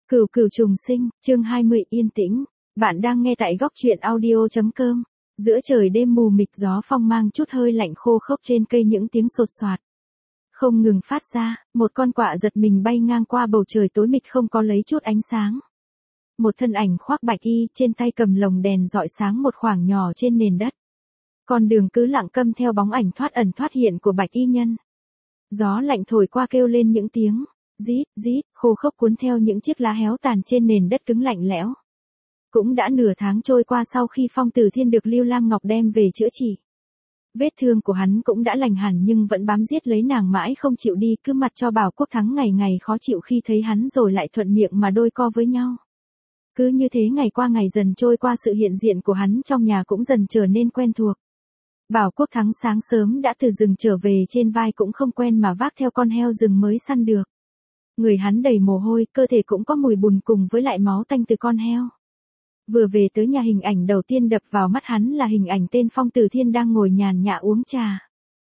Cửu cửu trùng sinh, chương 20 yên tĩnh. Bạn đang nghe tại góc truyện audio.com. Giữa trời đêm mù mịt gió phong mang chút hơi lạnh khô khốc trên cây những tiếng sột soạt không ngừng phát ra, một con quạ giật mình bay ngang qua bầu trời tối mịt không có lấy chút ánh sáng. Một thân ảnh khoác bạch y trên tay cầm lồng đèn rọi sáng một khoảng nhỏ trên nền đất. Con đường cứ lặng câm theo bóng ảnh thoát ẩn thoát hiện của bạch y nhân. Gió lạnh thổi qua kêu lên những tiếng rít, rít, khô khốc cuốn theo những chiếc lá héo tàn trên nền đất cứng lạnh lẽo. Cũng đã nửa tháng trôi qua sau khi Phong Tử Thiên được Lưu Lam Ngọc đem về chữa trị. Vết thương của hắn cũng đã lành hẳn nhưng vẫn bám giết lấy nàng mãi không chịu đi, cứ mặt cho Bảo Quốc Thắng ngày ngày khó chịu khi thấy hắn rồi lại thuận miệng mà đôi co với nhau. Cứ như thế ngày qua ngày dần trôi qua, sự hiện diện của hắn trong nhà cũng dần trở nên quen thuộc. Bảo Quốc Thắng sáng sớm đã từ rừng trở về, trên vai cũng không quen mà vác theo con heo rừng mới săn được. Người hắn đầy mồ hôi, cơ thể cũng có mùi bùn cùng với lại máu tanh từ con heo. Vừa về tới nhà, hình ảnh đầu tiên đập vào mắt hắn là hình ảnh tên Phong Tử Thiên đang ngồi nhàn nhã uống trà.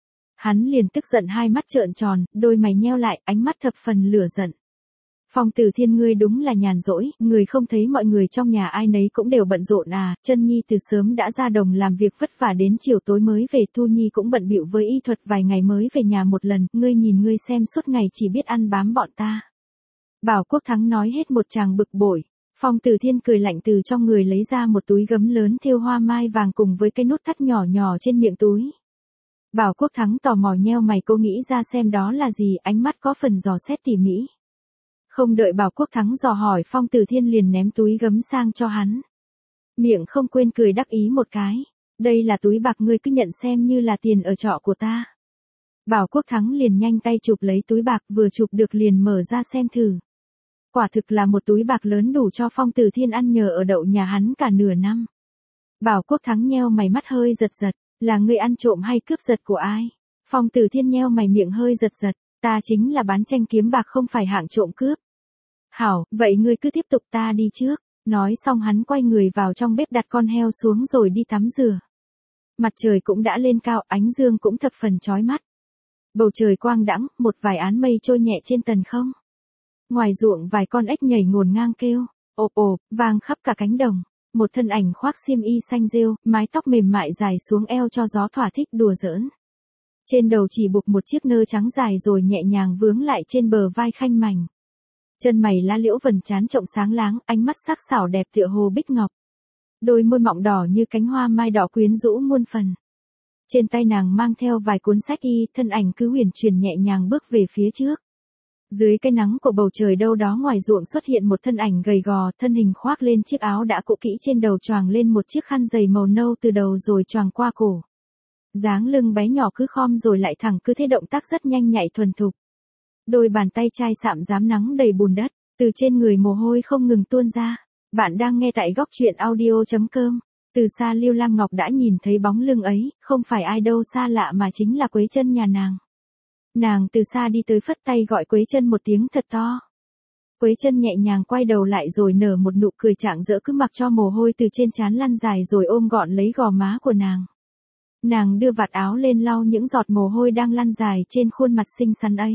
Hắn liền tức giận, hai mắt trợn tròn, đôi mày nheo lại, ánh mắt thập phần lửa giận. Phong Tử Thiên, ngươi đúng là nhàn rỗi, người không thấy mọi người trong nhà ai nấy cũng đều bận rộn à? Chân Nhi từ sớm đã ra đồng làm việc vất vả đến chiều tối mới về, Thu Nhi cũng bận bịu với y thuật vài ngày mới về nhà một lần, ngươi nhìn ngươi xem, suốt ngày chỉ biết ăn bám bọn ta. Bảo Quốc Thắng nói hết một tràng bực bội. Phong Tử Thiên cười lạnh, từ trong người lấy ra một túi gấm lớn thêu hoa mai vàng cùng với cái nút thắt nhỏ nhỏ trên miệng túi. Bảo Quốc Thắng tò mò nheo mày, cố nghĩ ra xem đó là gì, ánh mắt có phần dò xét tỉ mỉ. Không đợi Bảo Quốc Thắng dò hỏi, Phong Tử Thiên liền ném túi gấm sang cho hắn. Miệng không quên cười đắc ý một cái. Đây là túi bạc, ngươi cứ nhận xem như là tiền ở trọ của ta. Bảo Quốc Thắng liền nhanh tay chụp lấy túi bạc, vừa chụp được liền mở ra xem thử. Quả thực là một túi bạc lớn đủ cho Phong Tử Thiên ăn nhờ ở đậu nhà hắn cả nửa năm. Bảo Quốc Thắng nheo mày, mắt hơi giật giật, là ngươi ăn trộm hay cướp giật của ai? Phong Tử Thiên nheo mày, miệng hơi giật giật, ta chính là bán tranh kiếm bạc, không phải hạng trộm cướp. Hảo, vậy ngươi cứ tiếp tục, ta đi trước. Nói xong hắn quay người vào trong bếp đặt con heo xuống rồi đi tắm rửa. Mặt trời cũng đã lên cao, ánh dương cũng thập phần chói mắt. Bầu trời quang đãng, một vài áng mây trôi nhẹ trên tầng không. Ngoài ruộng vài con ếch nhảy ngổn ngang kêu, ộp ộp, vang khắp cả cánh đồng. Một thân ảnh khoác xiêm y xanh rêu, mái tóc mềm mại dài xuống eo cho gió thỏa thích đùa giỡn. Trên đầu chỉ buộc một chiếc nơ trắng dài rồi nhẹ nhàng vướng lại trên bờ vai khanh mảnh. Chân mày lá liễu vầng trán trộng sáng láng, ánh mắt sắc sảo đẹp tựa hồ bích ngọc. Đôi môi mọng đỏ như cánh hoa mai đỏ quyến rũ muôn phần. Trên tay nàng mang theo vài cuốn sách y, thân ảnh cứ huyền chuyển nhẹ nhàng bước về phía trước. Dưới cái nắng của bầu trời, đâu đó ngoài ruộng xuất hiện một thân ảnh gầy gò, thân hình khoác lên chiếc áo đã cũ kỹ, trên đầu choàng lên một chiếc khăn dày màu nâu từ đầu rồi choàng qua cổ. Dáng lưng bé nhỏ cứ khom rồi lại thẳng, cứ thế động tác rất nhanh nhạy thuần thục. Đôi bàn tay chai sạm rám nắng đầy bùn đất, từ trên người mồ hôi không ngừng tuôn ra. Bạn đang nghe tại góc truyện audio.com. Từ xa Lưu Lam Ngọc đã nhìn thấy bóng lưng ấy, không phải ai đâu xa lạ mà chính là Quế Chân nhà nàng. Nàng từ xa đi tới phất tay gọi Quế Chân một tiếng thật to. Quế Chân nhẹ nhàng quay đầu lại rồi nở một nụ cười rạng rỡ, cứ mặc cho mồ hôi từ trên trán lăn dài rồi ôm gọn lấy gò má của nàng. Nàng đưa vạt áo lên lau những giọt mồ hôi đang lăn dài trên khuôn mặt xinh xắn ấy.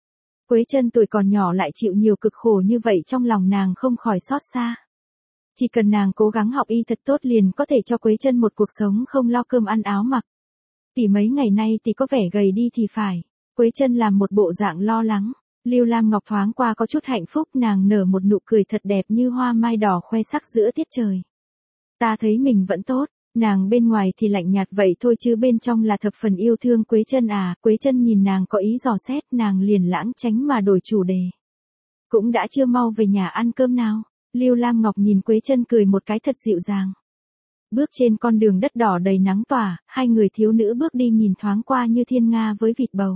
Quế Chân tuổi còn nhỏ lại chịu nhiều cực khổ như vậy, trong lòng nàng không khỏi xót xa. Chỉ cần nàng cố gắng học y thật tốt liền có thể cho Quế Chân một cuộc sống không lo cơm ăn áo mặc. Tỷ mấy ngày nay thì có vẻ gầy đi thì phải. Quế Chân làm một bộ dạng lo lắng. Lưu Lam Ngọc thoáng qua có chút hạnh phúc, nàng nở một nụ cười thật đẹp như hoa mai đỏ khoe sắc giữa tiết trời. Ta thấy mình vẫn tốt. Nàng bên ngoài thì lạnh nhạt vậy thôi chứ bên trong là thập phần yêu thương Quế Chân à. Quế Chân nhìn nàng có ý dò xét, nàng liền lãng tránh mà đổi chủ đề. Cũng đã chưa, mau về nhà ăn cơm nào. Lưu Lam Ngọc nhìn Quế Chân cười một cái thật dịu dàng. Bước trên con đường đất đỏ đầy nắng tỏa, hai người thiếu nữ bước đi nhìn thoáng qua như thiên nga với vịt bầu.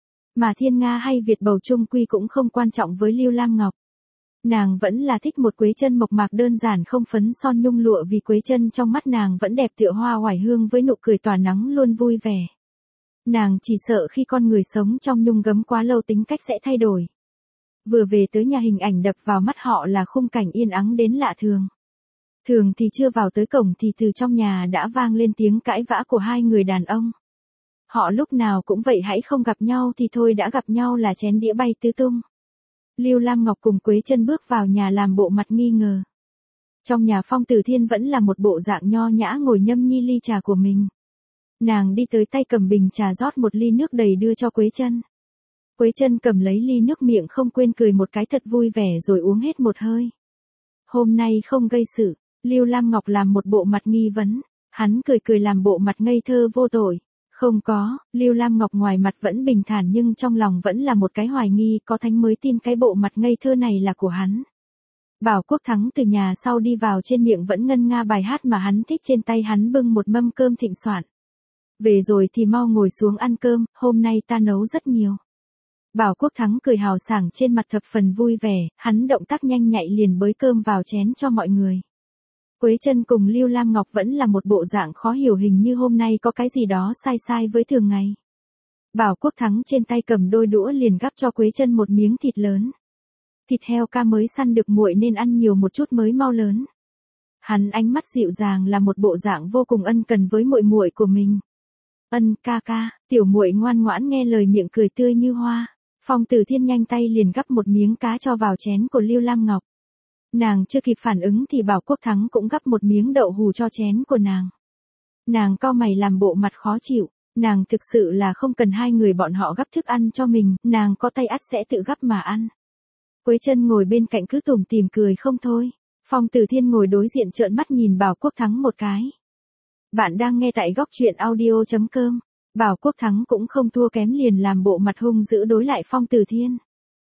Mà thiên nga hay vịt bầu chung quy cũng không quan trọng với Lưu Lam Ngọc. Nàng vẫn là thích một Quế Chân mộc mạc đơn giản không phấn son nhung lụa, vì Quế Chân trong mắt nàng vẫn đẹp tựa hoa oải hương với nụ cười tỏa nắng luôn vui vẻ. Nàng chỉ sợ khi con người sống trong nhung gấm quá lâu tính cách sẽ thay đổi. Vừa về tới nhà, hình ảnh đập vào mắt họ là khung cảnh yên ắng đến lạ thường. Thường thì chưa vào tới cổng thì từ trong nhà đã vang lên tiếng cãi vã của hai người đàn ông. Họ lúc nào cũng vậy, hãy không gặp nhau thì thôi, đã gặp nhau là chén đĩa bay tứ tung. Lưu Lam Ngọc cùng Quế Chân bước vào nhà làm bộ mặt nghi ngờ. Trong nhà Phong Tử Thiên vẫn là một bộ dạng nho nhã ngồi nhâm nhi ly trà của mình. Nàng đi tới tay cầm bình trà rót một ly nước đầy đưa cho Quế Chân. Quế Chân cầm lấy ly nước miệng không quên cười một cái thật vui vẻ rồi uống hết một hơi. Hôm nay không gây sự, Lưu Lam Ngọc làm một bộ mặt nghi vấn, hắn cười cười làm bộ mặt ngây thơ vô tội. Không có, Lưu Lam Ngọc ngoài mặt vẫn bình thản nhưng trong lòng vẫn là một cái hoài nghi, có thánh mới tin cái bộ mặt ngây thơ này là của hắn. Bảo Quốc Thắng từ nhà sau đi vào trên miệng vẫn ngân nga bài hát mà hắn thích, trên tay hắn bưng một mâm cơm thịnh soạn. Về rồi thì mau ngồi xuống ăn cơm, hôm nay ta nấu rất nhiều. Bảo Quốc Thắng cười hào sảng trên mặt thập phần vui vẻ, hắn động tác nhanh nhạy liền bới cơm vào chén cho mọi người. Quế Chân cùng Lưu Lam Ngọc vẫn là một bộ dạng khó hiểu, hình như hôm nay có cái gì đó sai sai với thường ngày. Bảo Quốc Thắng trên tay cầm đôi đũa liền gắp cho Quế Chân một miếng thịt lớn. Thịt heo ca mới săn được muội nên ăn nhiều một chút mới mau lớn. Hắn ánh mắt dịu dàng là một bộ dạng vô cùng ân cần với muội muội của mình. Ân ca ca, tiểu muội ngoan ngoãn nghe lời, miệng cười tươi như hoa. Phong Tử Thiên nhanh tay liền gắp một miếng cá cho vào chén của Lưu Lam Ngọc. Nàng chưa kịp phản ứng thì Bảo Quốc Thắng cũng gắp một miếng đậu hù cho chén của nàng. Nàng cau mày làm bộ mặt khó chịu, nàng thực sự là không cần hai người bọn họ gắp thức ăn cho mình, nàng có tay ắt sẽ tự gắp mà ăn. Quế Chân ngồi bên cạnh cứ tủm tỉm cười không thôi. Phong Tử Thiên ngồi đối diện trợn mắt nhìn Bảo Quốc Thắng một cái. Bạn đang nghe tại góc truyện audio.com. Bảo Quốc Thắng cũng không thua kém liền làm bộ mặt hung dữ đối lại Phong Tử Thiên.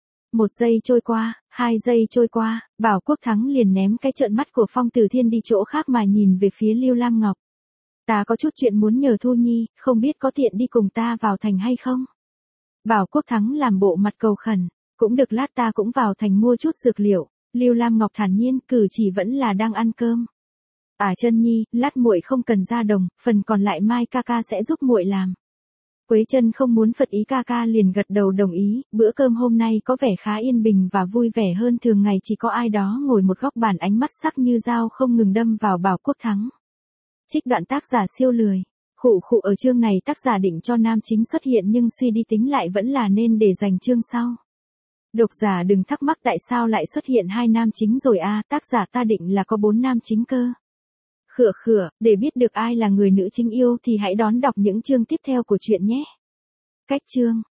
1 giây trôi qua, 2 giây trôi qua, Bảo Quốc Thắng liền ném cái trợn mắt của Phong Tử Thiên đi chỗ khác mà nhìn về phía Lưu Lam Ngọc. Ta có chút chuyện muốn nhờ Thu Nhi, không biết có tiện đi cùng ta vào thành hay không? Bảo Quốc Thắng làm bộ mặt cầu khẩn, cũng được, lát ta cũng vào thành mua chút dược liệu. Lưu Lam Ngọc thản nhiên, cử chỉ vẫn là đang ăn cơm. Chân Nhi, lát muội không cần ra đồng, phần còn lại mai ca ca sẽ giúp muội làm. Quế Chân không muốn phật ý ca ca liền gật đầu đồng ý, bữa cơm hôm nay có vẻ khá yên bình và vui vẻ hơn thường ngày, chỉ có ai đó ngồi một góc bàn ánh mắt sắc như dao không ngừng đâm vào Bảo Quốc Thắng. Trích đoạn tác giả siêu lười. Khụ khụ, ở chương này tác giả định cho nam chính xuất hiện nhưng suy đi tính lại vẫn là nên để dành chương sau. Độc giả đừng thắc mắc tại sao lại xuất hiện 2 nam chính rồi tác giả ta định là có 4 nam chính cơ. Khửa khửa, để biết được ai là người nữ chính yêu thì hãy đón đọc những chương tiếp theo của truyện nhé. Cách chương